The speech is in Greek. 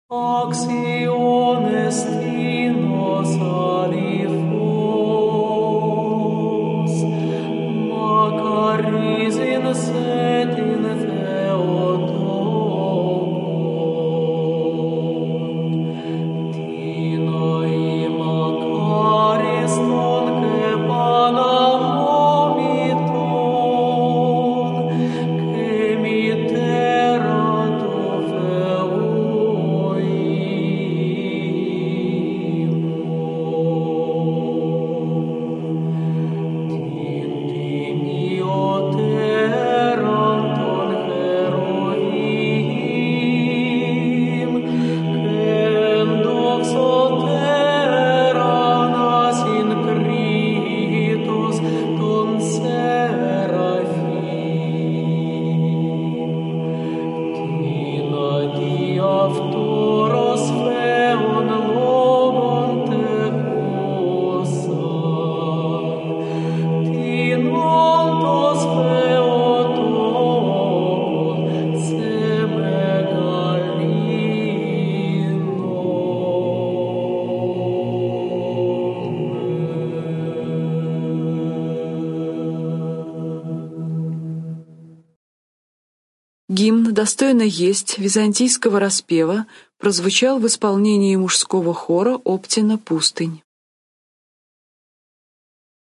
Acciones tinos alifos, Macaris in setin Theotokon, Tinoi Macaris nonque Panamomiton, que miterato Αυτόρος φέων λόγων τεχώσαν, την όντως Θεοτόκον σε Гимн «Достойно есть» византийского распева прозвучал в исполнении мужского хора Оптина «Пустынь».